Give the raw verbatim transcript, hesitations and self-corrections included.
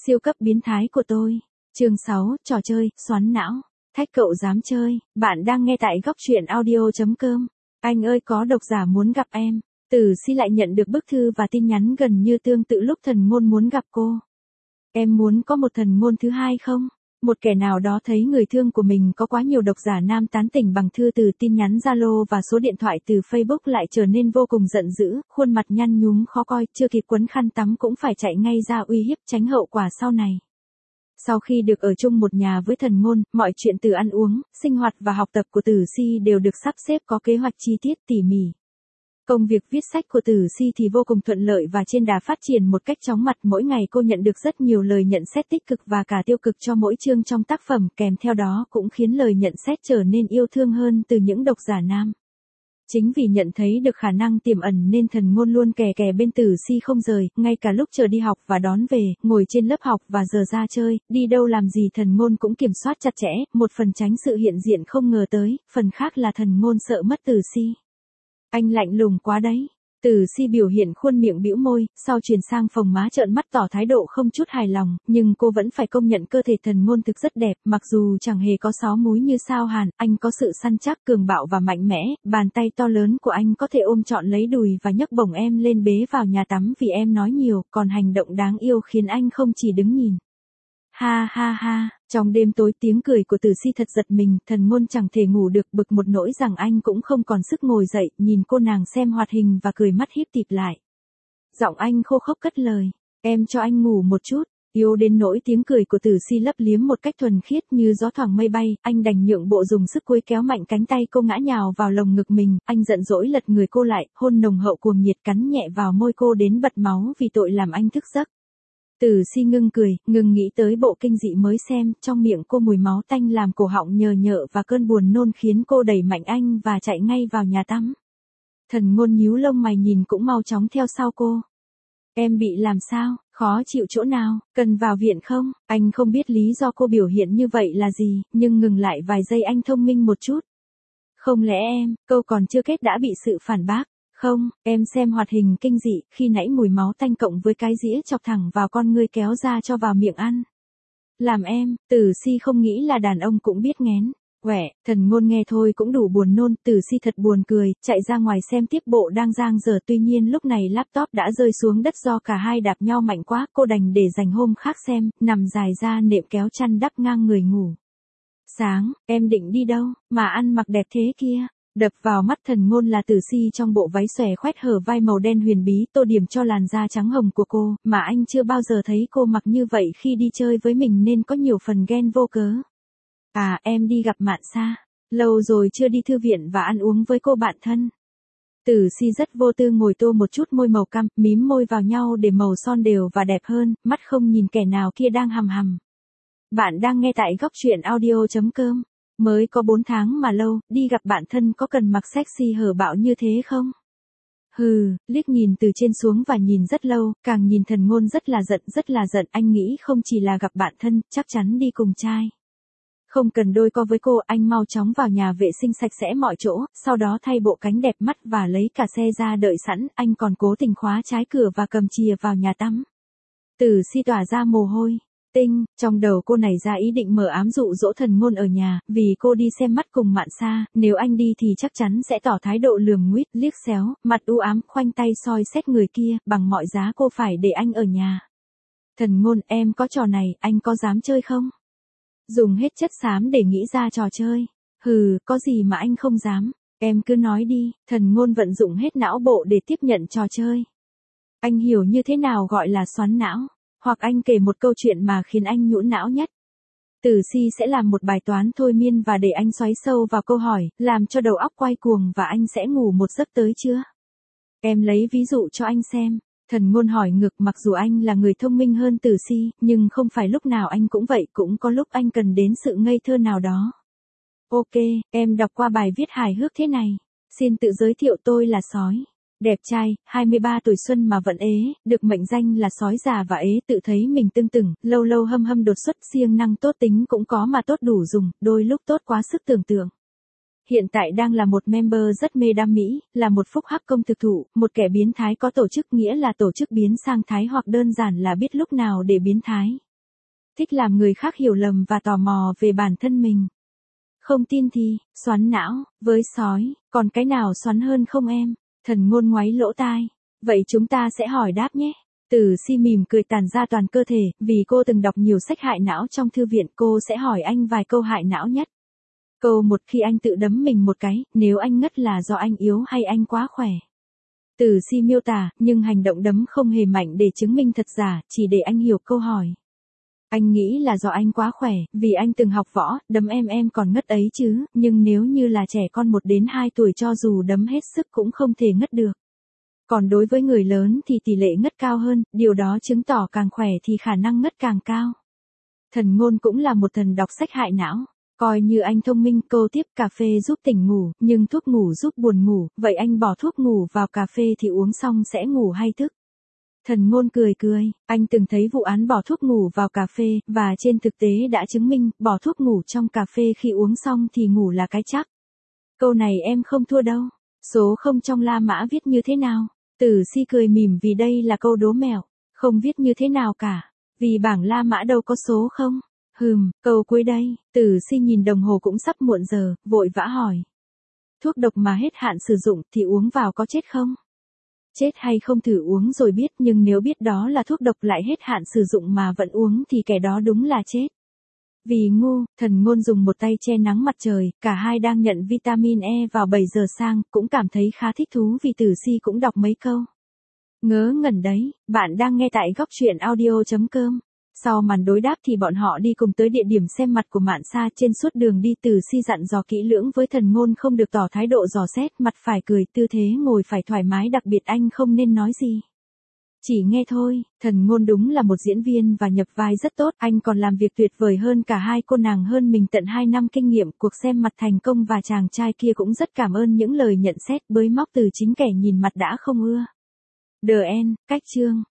Siêu cấp biến thái của tôi. Chương sáu, trò chơi, xoắn não. Thách cậu dám chơi. Bạn đang nghe tại góc truyện audio chấm com. Anh ơi, có độc giả muốn gặp em. Tử Si lại nhận được bức thư và tin nhắn gần như tương tự lúc Thần Ngôn muốn gặp cô. Em muốn có một thần ngôn thứ hai không? Một kẻ nào đó thấy người thương của mình có quá nhiều độc giả nam tán tỉnh bằng thư từ, tin nhắn Zalo và số điện thoại từ Facebook lại trở nên vô cùng giận dữ, khuôn mặt nhăn nhúm khó coi, chưa kịp quấn khăn tắm cũng phải chạy ngay ra uy hiếp tránh hậu quả sau này. Sau khi được ở chung một nhà với Thần Ngôn, mọi chuyện từ ăn uống, sinh hoạt và học tập của Tử Si đều được sắp xếp có kế hoạch chi tiết tỉ mỉ. Công việc viết sách của Tử Si thì vô cùng thuận lợi và trên đà phát triển một cách chóng mặt, mỗi ngày cô nhận được rất nhiều lời nhận xét tích cực và cả tiêu cực cho mỗi chương trong tác phẩm, kèm theo đó cũng khiến lời nhận xét trở nên yêu thương hơn từ những độc giả nam. Chính vì nhận thấy được khả năng tiềm ẩn nên Thần Ngôn luôn kè kè bên Tử Si không rời, ngay cả lúc chờ đi học và đón về, ngồi trên lớp học và giờ ra chơi, đi đâu làm gì Thần Ngôn cũng kiểm soát chặt chẽ, một phần tránh sự hiện diện không ngờ tới, phần khác là Thần Ngôn sợ mất Tử Si. Anh lạnh lùng quá đấy. Tử Si biểu hiện khuôn miệng bĩu môi, sau chuyển sang phồng má trợn mắt tỏ thái độ không chút hài lòng, nhưng cô vẫn phải công nhận cơ thể Thần Ngôn thực rất đẹp, mặc dù chẳng hề có xó múi như sao Hàn, anh có sự săn chắc, cường bạo và mạnh mẽ, bàn tay to lớn của anh có thể ôm trọn lấy đùi và nhấc bổng em lên bế vào nhà tắm vì em nói nhiều, còn hành động đáng yêu khiến anh không chỉ đứng nhìn. Ha ha ha, trong đêm tối tiếng cười của Tử Si thật giật mình, Thần Ngôn chẳng thể ngủ được, bực một nỗi rằng anh cũng không còn sức ngồi dậy, nhìn cô nàng xem hoạt hình và cười mắt híp tịt lại. Giọng anh khô khốc cất lời, em cho anh ngủ một chút, yếu đến nỗi tiếng cười của Tử Si lấp liếm một cách thuần khiết như gió thoảng mây bay, anh đành nhượng bộ dùng sức cuối kéo mạnh cánh tay cô ngã nhào vào lồng ngực mình, anh giận dỗi lật người cô lại, hôn nồng hậu cuồng nhiệt cắn nhẹ vào môi cô đến bật máu vì tội làm anh thức giấc. Tử Si ngưng cười, ngừng nghĩ tới bộ kinh dị mới xem, trong miệng cô mùi máu tanh làm cổ họng nhờ nhợ và cơn buồn nôn khiến cô đẩy mạnh anh và chạy ngay vào nhà tắm. Thần Ngôn nhíu lông mày nhìn cũng mau chóng theo sau cô. Em bị làm sao, khó chịu chỗ nào, cần vào viện không? Anh không biết lý do cô biểu hiện như vậy là gì, nhưng ngừng lại vài giây anh thông minh một chút. Không lẽ em, câu còn chưa kết đã bị sự phản bác. Không, em xem hoạt hình kinh dị, khi nãy mùi máu tanh cộng với cái dĩa chọc thẳng vào con ngươi kéo ra cho vào miệng ăn. Làm em, Tử Si không nghĩ là đàn ông cũng biết nghén. Quẻ, Thần Ngôn nghe thôi cũng đủ buồn nôn, Tử Si thật buồn cười, chạy ra ngoài xem tiếp bộ đang giang dở, tuy nhiên lúc này laptop đã rơi xuống đất do cả hai đạp nhau mạnh quá, cô đành để dành hôm khác xem, nằm dài ra nệm kéo chăn đắp ngang người ngủ. Sáng, em định đi đâu, mà ăn mặc đẹp thế kia? Đập vào mắt Thần Ngôn là Tử Si trong bộ váy xòe khoét hở vai màu đen huyền bí, tô điểm cho làn da trắng hồng của cô, mà anh chưa bao giờ thấy cô mặc như vậy khi đi chơi với mình nên có nhiều phần ghen vô cớ. À, em đi gặp Mạn Sa, lâu rồi chưa đi thư viện và ăn uống với cô bạn thân. Tử Si rất vô tư ngồi tô một chút môi màu cam, mím môi vào nhau để màu son đều và đẹp hơn, mắt không nhìn kẻ nào kia đang hằm hằm. Bạn đang nghe tại góc truyện audio chấm com. Mới có bốn tháng mà lâu, đi gặp bạn thân có cần mặc sexy hở bạo như thế không? Hừ, liếc nhìn từ trên xuống và nhìn rất lâu, càng nhìn Thần Ngôn rất là giận, rất là giận, anh nghĩ không chỉ là gặp bạn thân, chắc chắn đi cùng trai. Không cần đôi co với cô, anh mau chóng vào nhà vệ sinh sạch sẽ mọi chỗ, sau đó thay bộ cánh đẹp mắt và lấy cả xe ra đợi sẵn, anh còn cố tình khóa trái cửa và cầm chìa vào nhà tắm. Tử Si tỏa ra mồ hôi. Tinh, trong đầu cô nảy ra ý định mờ ám dụ dỗ Thần Ngôn ở nhà, vì cô đi xem mắt cùng Mạn Sa, nếu anh đi thì chắc chắn sẽ tỏ thái độ lườm nguýt, liếc xéo, mặt u ám, khoanh tay soi xét người kia, bằng mọi giá cô phải để anh ở nhà. Thần Ngôn, em có trò này, anh có dám chơi không? Dùng hết chất xám để nghĩ ra trò chơi. Hừ, có gì mà anh không dám, em cứ nói đi. Thần Ngôn vận dụng hết não bộ để tiếp nhận trò chơi. Anh hiểu như thế nào gọi là xoắn não? Hoặc anh kể một câu chuyện mà khiến anh nhũn não nhất. Tử Si sẽ làm một bài toán thôi miên và để anh xoáy sâu vào câu hỏi, làm cho đầu óc quay cuồng và anh sẽ ngủ một giấc tới chưa? Em lấy ví dụ cho anh xem. Thần Ngôn hỏi ngược, mặc dù anh là người thông minh hơn Tử Si, nhưng không phải lúc nào anh cũng vậy, cũng có lúc anh cần đến sự ngây thơ nào đó. Ok, em đọc qua bài viết hài hước thế này. Xin tự giới thiệu, tôi là sói. Đẹp trai, hai mươi ba tuổi xuân mà vẫn ế, được mệnh danh là sói già và ế, tự thấy mình tưng tửng, lâu lâu hâm hâm đột xuất, siêng năng tốt tính cũng có mà tốt đủ dùng, đôi lúc tốt quá sức tưởng tượng. Hiện tại đang là một member rất mê đam mỹ, là một phúc hắc công thực thụ, một kẻ biến thái có tổ chức, nghĩa là tổ chức biến sang thái, hoặc đơn giản là biết lúc nào để biến thái. Thích làm người khác hiểu lầm và tò mò về bản thân mình. Không tin thì, xoắn não, với sói, còn cái nào xoắn hơn không em? Thần ngôn ngoáy lỗ tai. Vậy chúng ta sẽ hỏi đáp nhé. Từ Si mỉm cười tàn ra toàn cơ thể, vì cô từng đọc nhiều sách hại não trong thư viện, cô sẽ hỏi anh vài câu hại não nhất. Câu một: khi anh tự đấm mình một cái, nếu anh ngất là do anh yếu hay anh quá khỏe? Từ Si miêu tả, nhưng hành động đấm không hề mạnh để chứng minh thật giả, chỉ để anh hiểu câu hỏi. Anh nghĩ là do anh quá khỏe, vì anh từng học võ, đấm em em còn ngất ấy chứ, nhưng nếu như là trẻ con một đến hai tuổi cho dù đấm hết sức cũng không thể ngất được. Còn đối với người lớn thì tỷ lệ ngất cao hơn, điều đó chứng tỏ càng khỏe thì khả năng ngất càng cao. Thần ngôn cũng là một thần đọc sách hại não. Coi như anh thông minh, cô tiếp: cà phê giúp tỉnh ngủ, nhưng thuốc ngủ giúp buồn ngủ, vậy anh bỏ thuốc ngủ vào cà phê thì uống xong sẽ ngủ hay thức? Thần ngôn cười cười, anh từng thấy vụ án bỏ thuốc ngủ vào cà phê, và trên thực tế đã chứng minh, bỏ thuốc ngủ trong cà phê khi uống xong thì ngủ là cái chắc. Câu này em không thua đâu. Số không trong La Mã viết như thế nào? Từ Si cười mỉm vì đây là câu đố mẹo. Không viết như thế nào cả. Vì bảng La Mã đâu có số không. Hừm, câu cuối đây. Từ Si nhìn đồng hồ cũng sắp muộn giờ, vội vã hỏi. Thuốc độc mà hết hạn sử dụng thì uống vào có chết không? Chết hay không thử uống rồi biết, nhưng nếu biết đó là thuốc độc lại hết hạn sử dụng mà vẫn uống thì kẻ đó đúng là chết. Vì ngu, thần ngôn dùng một tay che nắng mặt trời, cả hai đang nhận vitamin E vào bảy giờ sáng, cũng cảm thấy khá thích thú vì Từ Si cũng đọc mấy câu. Ngớ ngẩn đấy, bạn đang nghe tại góc truyện audio chấm com. Sau màn đối đáp thì bọn họ đi cùng tới địa điểm xem mặt của Mạn Sa. Trên suốt đường đi, Từ Si dặn dò kỹ lưỡng với thần ngôn không được tỏ thái độ dò xét, mặt phải cười, tư thế ngồi phải thoải mái, đặc biệt anh không nên nói gì. Chỉ nghe thôi. Thần ngôn đúng là một diễn viên và nhập vai rất tốt, anh còn làm việc tuyệt vời hơn cả hai cô nàng hơn mình tận hai năm kinh nghiệm, cuộc xem mặt thành công và chàng trai kia cũng rất cảm ơn những lời nhận xét bới móc từ chính kẻ nhìn mặt đã không ưa. The End, cách chương.